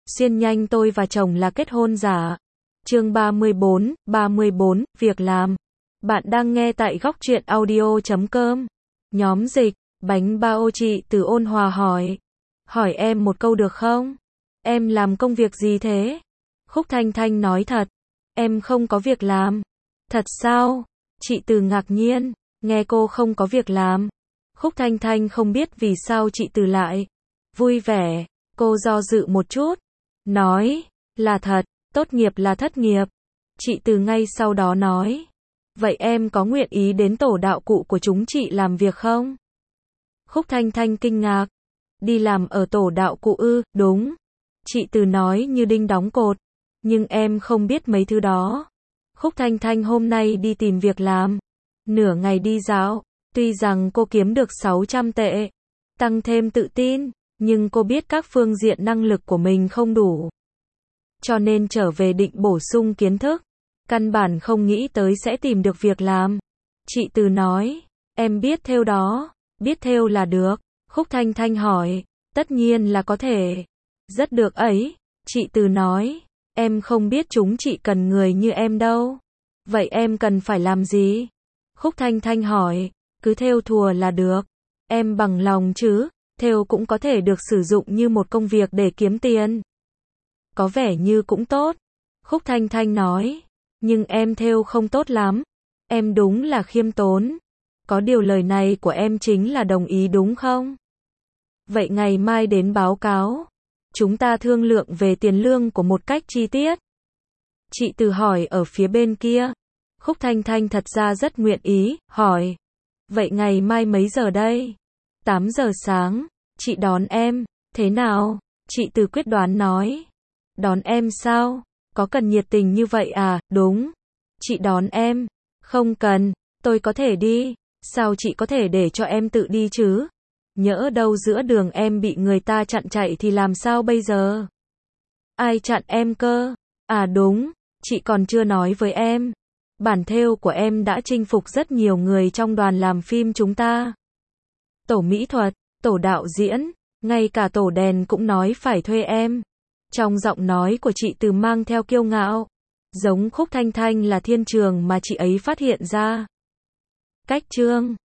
Xuyên nhanh tôi và chồng là kết hôn giả. Chương 34, việc làm. Bạn đang nghe tại góc truyện audio.com. Nhóm dịch, bánh bao. Chị Từ ôn hòa hỏi. Hỏi em một câu được không? Em làm công việc gì thế? Khúc Thanh Thanh nói thật. Em không có việc làm. Thật sao? Chị Từ ngạc nhiên, nghe cô không có việc làm. Khúc Thanh Thanh không biết vì sao chị Từ lại vui vẻ. Cô do dự một chút, nói, là thật, tốt nghiệp là thất nghiệp. Chị Từ ngay sau đó nói, vậy em có nguyện ý đến tổ đạo cụ của chúng chị làm việc không? Khúc Thanh Thanh kinh ngạc, đi làm ở tổ đạo cụ ư? Đúng. Chị Từ nói như đinh đóng cột, nhưng em không biết mấy thứ đó. Khúc Thanh Thanh hôm nay đi tìm việc làm, nửa ngày đi dạo, tuy rằng cô kiếm được 600 tệ, tăng thêm tự tin, nhưng cô biết các phương diện năng lực của mình không đủ. Cho nên trở về định bổ sung kiến thức, căn bản không nghĩ tới sẽ tìm được việc làm. Chị Từ nói, em biết thêu đó, biết thêu là được. Khúc Thanh Thanh hỏi, tất nhiên là có thể. Rất được ấy. Chị Từ nói, em không biết chúng chị cần người như em đâu. Vậy em cần phải làm gì? Khúc Thanh Thanh hỏi, cứ thêu thùa là được. Em bằng lòng chứ? Thêu cũng có thể được sử dụng như một công việc để kiếm tiền. Có vẻ như cũng tốt. Khúc Thanh Thanh nói, nhưng em thêu không tốt lắm. Em đúng là khiêm tốn. Có điều lời này của em chính là đồng ý đúng không? Vậy ngày mai đến báo cáo. Chúng ta thương lượng về tiền lương của một cách chi tiết. Chị Từ hỏi ở phía bên kia. Khúc Thanh Thanh thật ra rất nguyện ý, hỏi. Vậy ngày mai mấy giờ đây? 8 giờ sáng. Chị đón em. Thế nào? Chị Từ quyết đoán nói. Đón em sao? Có cần nhiệt tình như vậy à? Đúng. Chị đón em. Không cần. Tôi có thể đi. Sao chị có thể để cho em tự đi chứ? Nhỡ đâu giữa đường em bị người ta chặn chạy thì làm sao bây giờ? Ai chặn em cơ? À đúng. Chị còn chưa nói với em. Bản thêu của em đã chinh phục rất nhiều người trong đoàn làm phim chúng ta. Tổ mỹ thuật, tổ đạo diễn, ngay cả tổ đèn cũng nói phải thuê em. Trong giọng nói của chị Từ mang theo kiêu ngạo, giống Khúc Thanh Thanh là thiên trường mà chị ấy phát hiện ra. Cách chương